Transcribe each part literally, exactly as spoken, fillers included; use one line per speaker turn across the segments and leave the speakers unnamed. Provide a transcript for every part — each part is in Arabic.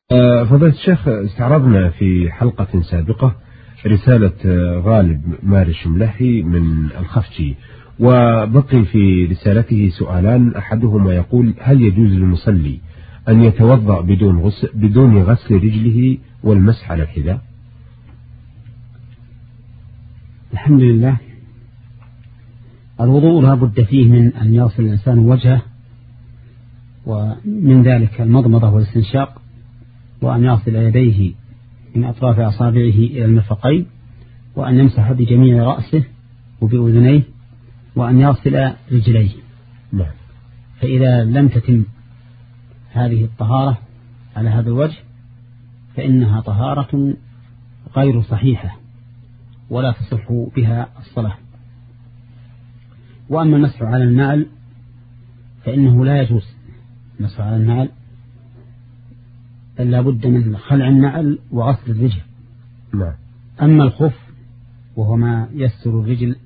فضيلة الشيخ، استعرضنا في حلقة سابقة رسالة غالب مارش ملحي من الخفتي، وبقي في رسالته سؤالان. أحدهما يقول: هل يجوز للمصلي أن يتوضأ بدون غسل, بدون غسل رجله والمسح على الحذاء؟
الحمد لله. الوضوء لا بد فيه من أن يغسل الإنسان وجهه، ومن ذلك المضمضة والاستنشاق، وأن يغسل يديه من أطراف أصابعه إلى المرفقين، وأن يمسح بجميع رأسه وبأذنيه، وأن يغسل رجليه.
نعم.
فإذا لم تتم هذه الطهارة على هذا الوجه فإنها طهارة غير صحيحة ولا تصح بها الصلاة. وأما المسح على النعل فإنه لا يجوز المسح على النعل، لا بد من خلع النعل وغسل الرجل.
نعم.
أما الخف وهو ما يستر الرجل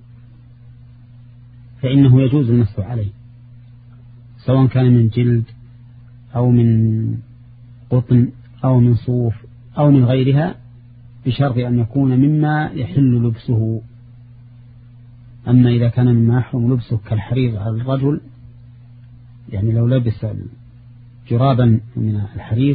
فإنه يجوز المسح عليه، سواء كان من جلد أو من قطن أو من صوف أو من غيرها، بشرط أن يكون مما يحل لبسه. أما إذا كان مما يحرم لبسه كالحرير على الرجل، يعني لو لبس جرابا من الحرير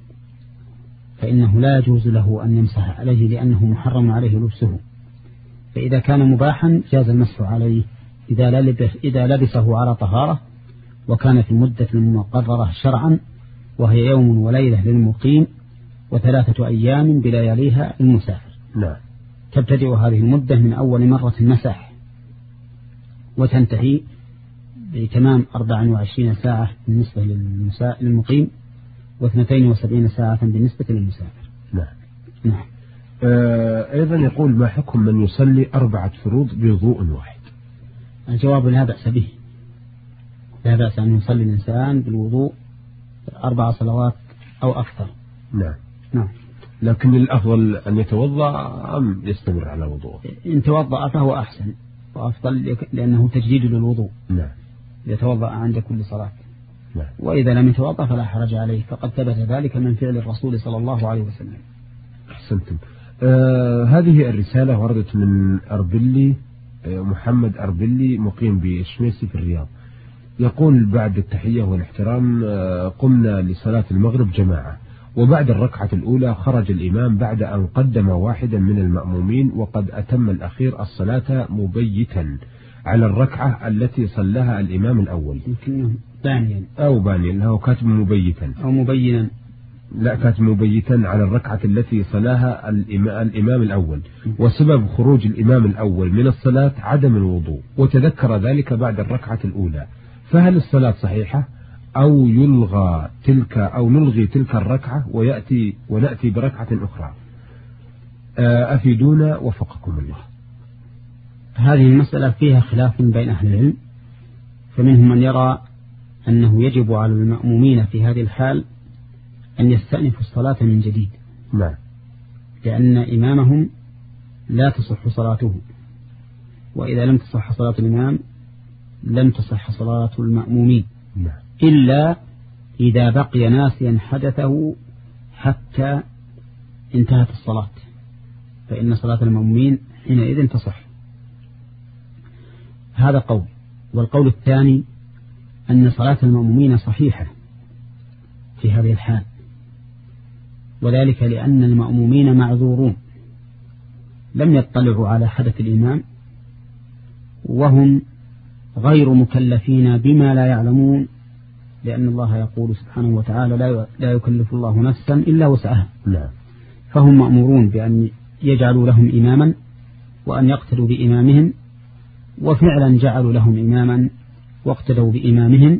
فإنه لا يجوز له أن يمسح عليه لأنه محرم عليه لبسه. فإذا كان مباحا جاز المسح عليه إذا لبس إذا لبسه على طهارة، وكان في المدة المقررة شرعا، وهي يوم وليلة للمقيم وثلاثة أيام بلياليها للمسافر.
نعم.
تبتدئ هذه المدة من أول مرة مسح وتنتهي بتمام أربع وعشرين ساعة بالنسبة للمقيم، واثنتين وسبعين ساعة بالنسبة للمسافر.
نعم.
نعم.
آه أيضا يقول: ما حكم من يصلي أربعة فروض بوضوء واحد؟
الجواب: لا بأس به، لا بأس أن يصلي الإنسان بالوضوء أربع صلوات أو أكثر.
نعم.
نعم.
لكن الأفضل أن يتوضأ أم يستمر على وضوءه؟
إن توضأ فهو أحسن وأفضل، لأنه تجديد للوضوء.
نعم.
يتوضأ عند كل صلاة.
نعم.
وإذا لم يتوضأ فلا حرج عليه، فقد ثبت ذلك من فعل الرسول صلى الله عليه وسلم.
أحسنتم. آه هذه الرسالة وردت من أربلي، آه محمد أربلي، مقيم بشميسي في الرياض. يقول: بعد التحية والاحترام آه قمنا لصلاة المغرب جماعة، وبعد الركعة الأولى خرج الإمام بعد أن قدم واحدا من المأمومين، وقد أتم الأخير الصلاة مبيتا على الركعة التي صلىها الإمام الأول.
يمكن بانيا
أو بانيا، له كاتب مبيتا
أو مبينا،
لا كاتب مبيتا على الركعة التي صلاها الإمام الأول، وسبب خروج الإمام الأول من الصلاة عدم الوضوء، وتذكر ذلك بعد الركعة الأولى، فهل الصلاة صحيحة أو يلغى تلك أو نلغي تلك الركعة ويأتي ونأتي بركعة أخرى؟ أفيدونا وفقكم الله.
هذه المسألة فيها خلاف بين أهل العلم، فمنهم من يرى أنه يجب على المأمومين في هذه الحال أن يستأنفوا الصلاة من جديد.
نعم.
لأن إمامهم لا تصح صلاته، وإذا لم تصح صلاة الإمام لم تصح صلاة المأمومين.
نعم.
إلا إذا بقي ناسيا حدثه حتى انتهت الصلاة، فإن صلاة المأمومين حينئذ تصح. هذا قول. والقول الثاني أن صلاة المأمومين صحيحة في هذه الحال، وذلك لأن المأمومين معذورون، لم يطلعوا على حدث الإمام، وهم غير مكلفين بما لا يعلمون، لأن الله يقول سبحانه وتعالى: لا يكلف الله نفسا إلا وسعها.
لا.
فهم مأمورون بأن يجعلوا لهم إماما وأن يقتدوا بإمامهم، وفعلا جعلوا لهم إماما واقتدوا بإمامهم.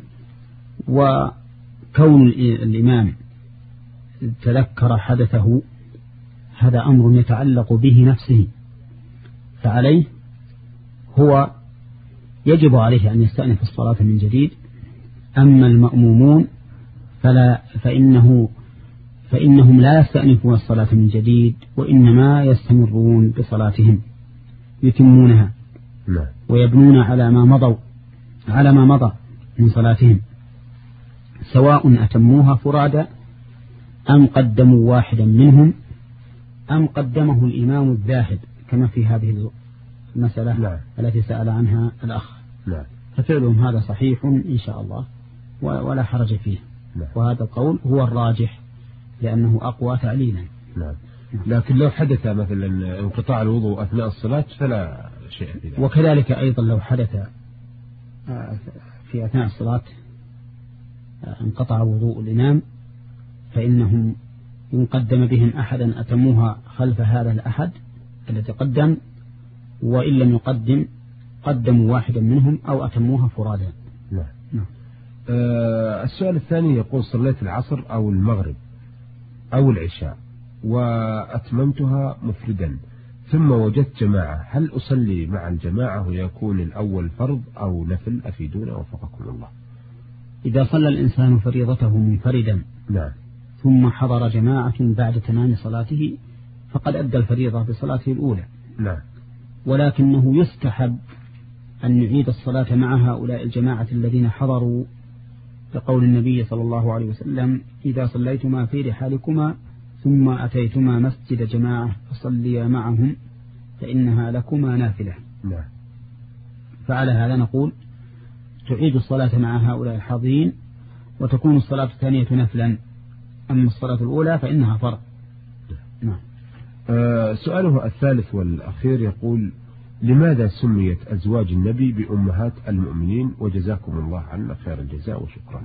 وكون الإمام تذكر حدثه هذا أمر يتعلق به نفسه، فعليه هو يجب عليه أن يستأنف الصلاة من جديد. أما المأمومون فلا فإنه فإنهم لا يستأنفون الصلاة من جديد، وإنما يستمرون بصلاتهم يتمونها ويبنون على ما مضوا على ما مضى من صلاتهم، سواء أتموها فرادى أم قدموا واحدا منهم أم قدمه الإمام الذاهب كما في هذه المسألة
نعم.
التي سأل عنها الأخ.
نعم.
ففعلهم هذا صحيح إن شاء الله ولا حرج فيه.
نعم.
وهذا القول هو الراجح لأنه أقوى تعليلا.
نعم. لكن لو حدث مثلا انقطاع الوضوء أثناء الصلاة فلا شيء في ذلك.
وكذلك أيضا لو حدث في أثناء الصلاة انقطع وضوء الإمام فإنهم إن قدم بهم أحدا أتموها خلف هذا الأحد الذي قدم، وإن لم يقدم قدموا واحدا منهم أو أتموها فرادا.
نعم. نعم. أه السؤال الثاني يقول صليت العصر أو المغرب أو العشاء وأتممتها مفردا ثم وجدت جماعة، هل أصلي مع الجماعة ويكون الأول فرض أو نفل؟ أفيدونا وفقكم الله.
إذا صلى الإنسان فريضته منفردا
نعم.
ثم حضر جماعة بعد تمام صلاته فقد أدى الفريضة بصلاته الأولى.
نعم.
ولكنه يستحب أن يعيد الصلاة مع هؤلاء الجماعة الذين حضروا لقول النبي صلى الله عليه وسلم إذا صليتما في رحالكما ثم أتيتما مسجد جماعة فصليا معهم فإنها لكما نافلة.
نعم.
فعلى هذا نقول تعيد الصلاة مع هؤلاء الحاضرين وتكون الصلاة الثانية نفلا، أما الصلاة الأولى فإنها فرض.
نعم. أه سؤاله الثالث والأخير يقول لماذا سميت أزواج النبي بأمهات المؤمنين؟ وجزاكم الله عنا خير الجزاء وشكرا.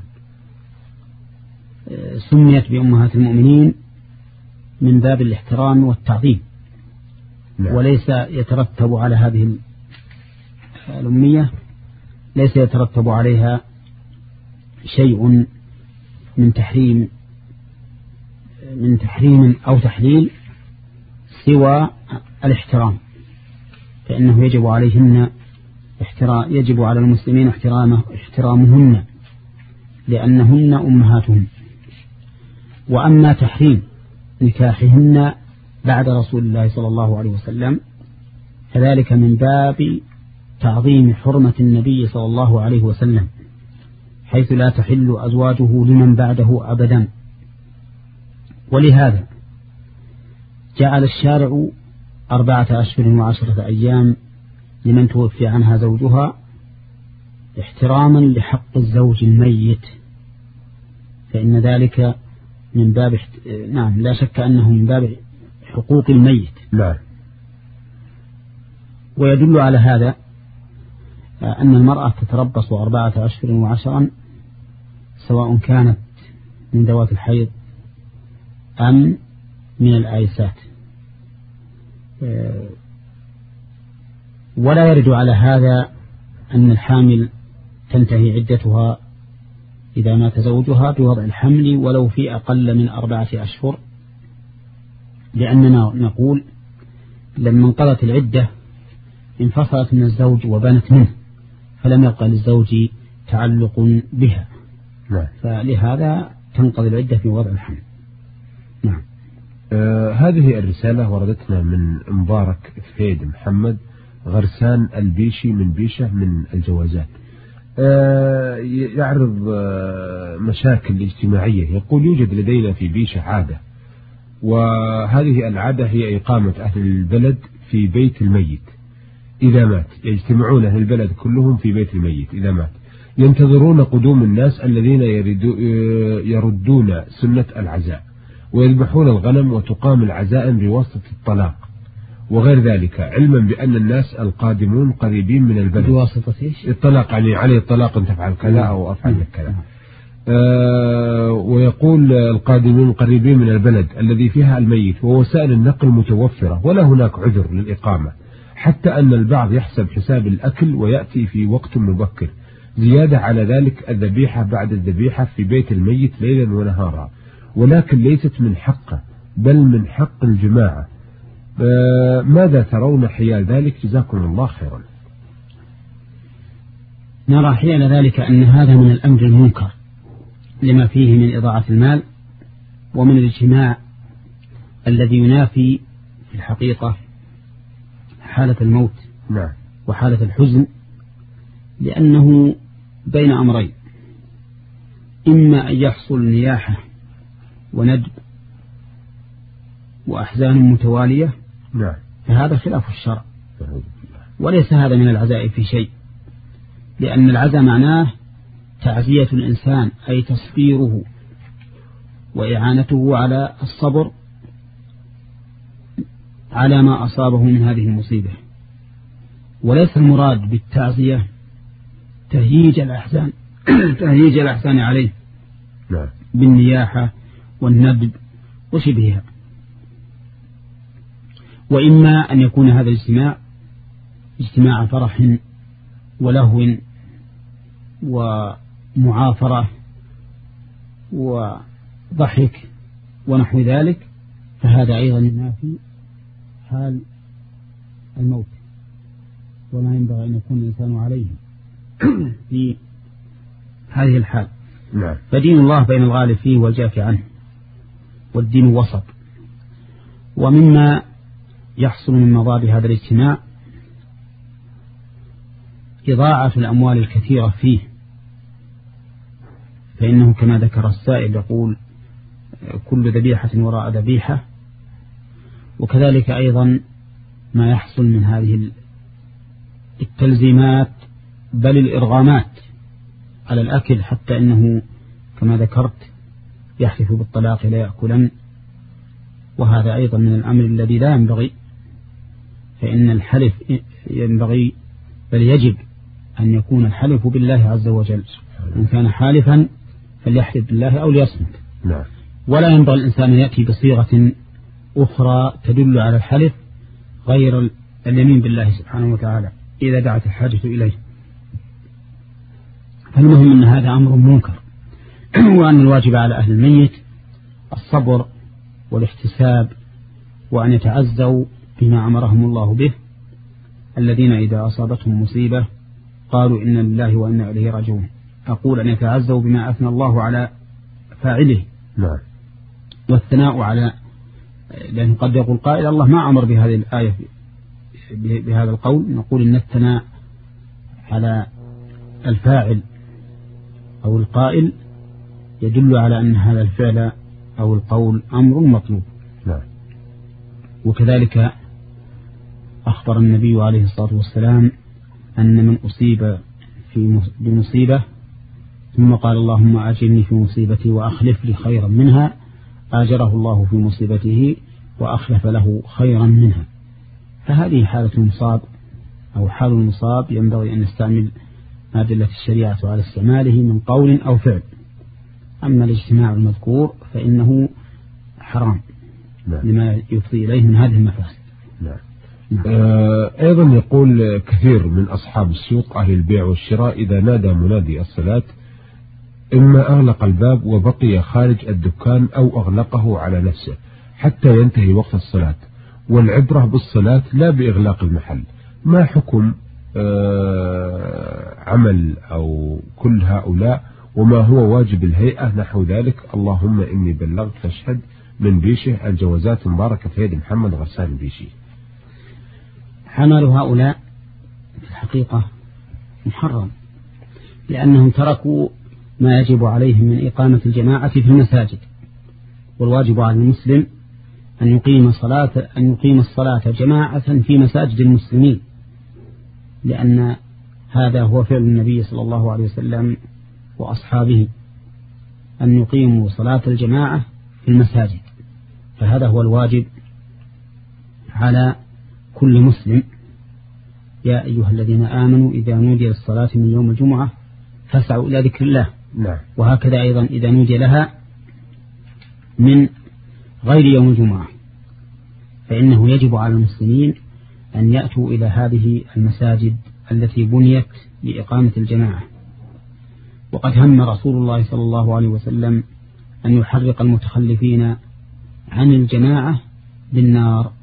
أه سميت بأمهات المؤمنين من باب الاحترام والتعظيم.
نعم.
وليس يترتب على هذه الأمية ليس يترتب عليها شيء من تحريم من تحريم أو تحليل سوى الاحترام، فإنه يجب عليهن احترام يجب على المسلمين احترامه احترامهن لأنهن أمهاتهم. وأما تحريم نكاحهن بعد رسول الله صلى الله عليه وسلم فذلك من باب تعظيم حرمة النبي صلى الله عليه وسلم، حيث لا تحل أزواجه لمن بعده أبدا. ولهذا جعل الشارع أربعة أشهر وعشرة أيام لمن توفي عنها زوجها احتراما لحق الزوج الميت، فإن ذلك من باب احت... نعم لا شك أنه من باب حقوق الميت.
نعم.
ويدل على هذا أن المرأة تتربص أربعة أشهر وعشرا سواء كانت من ذوات الحيض أم من الآيسات، ولا يرد على هذا أن الحامل تنتهي عدتها إذا مات زوجها بوضع الحمل ولو في أقل من أربعة أشهر، لأننا نقول لما انقضت العدة انفصلت من الزوج وبانت منه فلم يبقى للزوج تعلق بها.
نعم.
فلهذا تنقضي العدة في وضع الحمل. نعم.
آه هذه الرسالة وردتنا من مبارك فيد محمد غرسان البيشي من بيشة من الجوازات. آه يعرض آه مشاكل اجتماعية، يقول يوجد لدينا في بيشة عادة، وهذه العادة هي إقامة أهل البلد في بيت الميت إذا مات، يجتمعون أهل البلد كلهم في بيت الميت إذا مات، ينتظرون قدوم الناس الذين يردون سنة العزاء، ويذبحون الغنم وتقام العزائم بواسطة الطلاق وغير ذلك، علما بأن الناس القادمون قريبين من البلد.
بواسطة إيش؟
الطلاق يعني عليه الطلاق أن تفعل كذا أو أفعل لك كذا. آه ويقول القادمون قريبين من البلد الذي فيها الميت، ووسائل النقل متوفرة ولا هناك عذر للإقامة، حتى أن البعض يحسب حساب الأكل ويأتي في وقت مبكر، زيادة على ذلك الذبيحة بعد الذبيحة في بيت الميت ليلا ونهارا، ولكن ليست من حقه بل من حق الجماعة. آه ماذا ترون حيال ذلك؟ جزاكم الله خيرا.
نرى حيال ذلك أن هذا من الأمر المنكر لما فيه من إضاعة المال ومن الاجتماع الذي ينافي في الحقيقة حالة الموت.
نعم.
وحالة الحزن، لأنه بين أمرين: إما أن يحصل نياحة وندب وأحزان متوالية
نعم.
فهذا خلاف الشرع، وليس هذا من العزاء في شيء، لأن العزاء معناه تعزية الإنسان أي تصبيره وإعانته على الصبر على ما أصابه من هذه المصيبة، وليس المراد بالتعزية تهييج الأحزان تهييج الأحزان عليه
نعم.
بالنياحة والندب وشبهها. وإما أن يكون هذا الاجتماع اجتماع فرح ولهو ومعافرة وضحك ونحو ذلك، فهذا أيضا ينافي حال الموت وما ينبغي أن يكون الإنسان عليه في هذه الحال.
نعم.
فدين الله بين الغالب فيه والجافي عنه، والدين وسط. ومما يحصل من مضاد هذا الاجتماع إضاعة الأموال الكثيرة فيه، فإنه كما ذكر السائل يقول كل ذبيحة وراء ذبيحة، وكذلك أيضا ما يحصل من هذه التلزيمات بل الإرغامات على الأكل، حتى إنه كما ذكرت يحلف بالطلاق لا يأكلن، وهذا أيضا من الأمر الذي لا ينبغي، فإن الحلف ينبغي بل يجب أن يكون الحلف بالله عز وجل، إن كان حالفا فليحلف بالله أو ليصمت.
نعم.
ولا ينبغي الإنسان أن يأتي بصيغة أخرى تدل على الحلف غير اليمين بالله سبحانه وتعالى إذا دعت الحاجة إليه. فالمهم أن هذا أمر منكر، وأن الواجب على أهل الميت الصبر والاحتساب، وأن يتعزوا بما أمرهم الله به، الذين إذا أصابتهم مصيبة قالوا إنا لله وإنا إليه راجعون. أقول أن يتعزوا بما أثنى الله على فاعله.
نعم.
والثناء على، لأن قد يقول قائل الله ما أمر بهذه الآية بهذا القول، نقول إن الثناء على الفاعل أو القائل يدل على أن هذا الفعل أو القول أمر مطلوب.
نعم.
وكذلك أخبر النبي عليه الصلاة والسلام أن من أصيب في بمصيبة ثم قال اللهم أجرني في مصيبتي وأخلف لي خيرا منها، آجره الله في مصيبته وأخلف له خيرا منها. فهذه حالة المصاب أو حال المصاب ينبغي أن نستعمل ما دلت الشريعة على استعماله من قول أو فعل. أما الاجتماع المذكور فإنه حرام. نعم. لما يفضي إليه من هذه المفاسد.
نعم. نعم. آه أيضا يقول كثير من أصحاب السوق أهل البيع والشراء إذا نادى منادي الصلاة إما أغلق الباب وبقي خارج الدكان أو أغلقه على نفسه حتى ينتهي وقت الصلاة، والعبرة بالصلاة لا بإغلاق المحل. ما حكم آه عمل أو كل هؤلاء، وما هو واجب الهيئة نحو ذلك؟ اللهم إني بلغت فاشهد من بيشه. الجوازات مباركة في يد محمد غسان البيشي.
حمل هؤلاء في الحقيقة محرم، لأنهم تركوا ما يجب عليهم من إقامة الجماعة في المساجد، والواجب على المسلم أن يقيم صلاة أن يقيم الصلاة جماعة في مساجد المسلمين، لأن هذا هو فعل النبي صلى الله عليه وسلم وأصحابه، أن يقيموا صلاة الجماعة في المساجد. فهذا هو الواجب على كل مسلم. يا أيها الذين آمنوا إذا نودي للصلاة من يوم الجمعة فاسعوا إلى ذكر الله.
نعم.
وهكذا أيضا إذا نودي لها من غير يوم الجمعة، فإنه يجب على المسلمين أن يأتوا إلى هذه المساجد التي بنيت لإقامة الجماعة. وقد هم رسول الله صلى الله عليه وسلم أن يحرق المتخلفين عن الجماعة بالنار.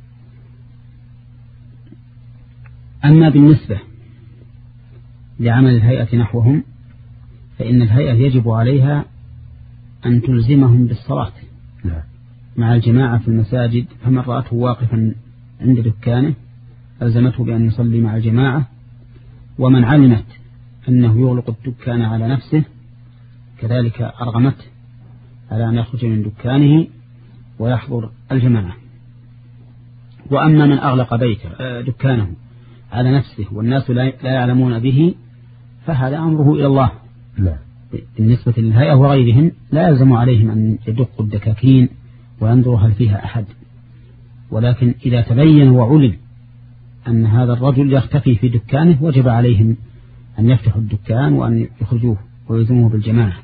أما بالنسبة لعمل الهيئة نحوهم، فإن الهيئة يجب عليها أن تلزمهم بالصلاة مع الجماعة في المساجد. فمن رأته واقفا عند دكانه ألزمته بأن يصلي مع الجماعة، ومن علمت أنه يغلق الدكان على نفسه كذلك أرغمته على أن يخرج من دكانه ويحضر الجماعة. وأما من أغلق بيته دكانه على نفسه والناس لا يعلمون به فهذا أمره إلى الله.
لا.
بالنسبة للهيئة وغيرهم لا يلزم عليهم أن يدقوا الدكاكين وينظروا هل فيها أحد، ولكن إذا تبين وعلم أن هذا الرجل يختفي في دكانه وجب عليهم أن يفتحوا الدكان وأن يخرجوه ويلزموه بالجماعة.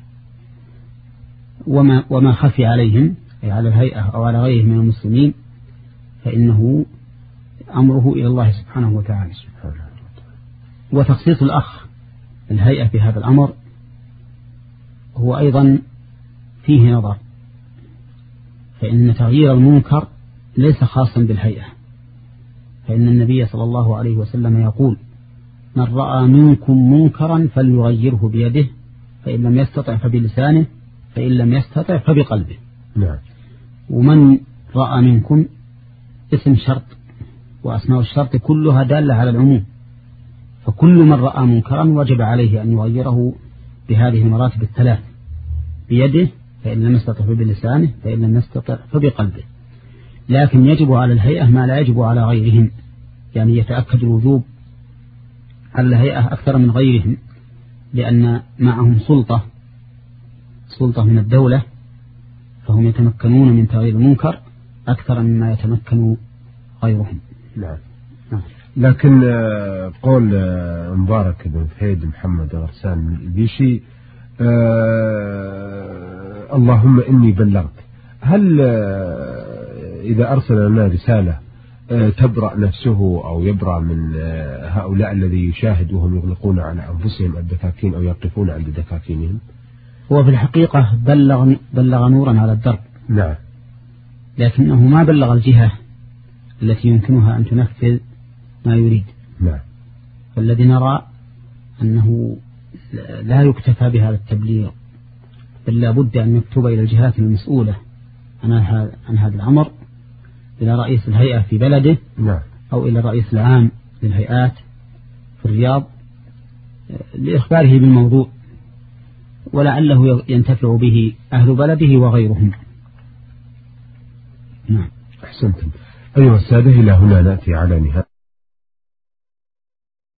وما, وما خفي عليهم أي على الهيئة أو على غيره من المسلمين فإنه أمره إلى الله سبحانه وتعالى. وتخصيص الأخ الهيئة في هذا الأمر هو أيضا فيه نظر، فإن تغيير المنكر ليس خاصا بالهيئة، فإن النبي صلى الله عليه وسلم يقول: من رأى منكم منكرا فليغيره بيده، فإن لم يستطع فبلسانه، فإن لم يستطع فبقلبه.
نعم.
ومن رأى منكم اسم شرط، وأسماء الشرط كلها دالة على العموم، فكل من رأى منكرا وجب عليه أن يغيره بهذه المراتب الثلاث: بيده، فإن لم يستطع فبلسانه، فإن لم يستطع فبقلبه. لكن يجب على الهيئة ما لا يجب على غيرهم، يعني يتأكد الوجوب على الهيئة أكثر من غيرهم، لأن معهم سلطة سلطة من الدولة، فهم يتمكنون من تغيير المنكر أكثر مما يتمكن غيرهم.
نعم. نعم. لكن قول مبارك بن فهيد محمد غرسان البيشي: آه اللهم إني بلغت، هل إذا أرسل لنا رسالة تبرأ نفسه أو يبرأ من هؤلاء الذي يشاهد وهم يغلقون على أنفسهم الدكاكين أو يقفون عند دكاكينهم؟
هو في الحقيقة بلغ, بلغ نورا على الدرب.
نعم.
لكنه ما بلغ الجهة التي يمكنها أن تنفذ ما يريد.
نعم.
فالذي نرى أنه لا يكتفى بهذا التبليغ، بل لا بد أن يكتب إلى الجهات المسؤولة عن هذا الأمر، إلى رئيس الهيئة في بلده.
نعم.
أو إلى الرئيس العام للهيئات في الرياض لإخباره بالموضوع، ولعله ينتفع به أهل بلده وغيرهم.
نعم. أحسنتم. أيها السادة، إلى هنا نأتي على نهاية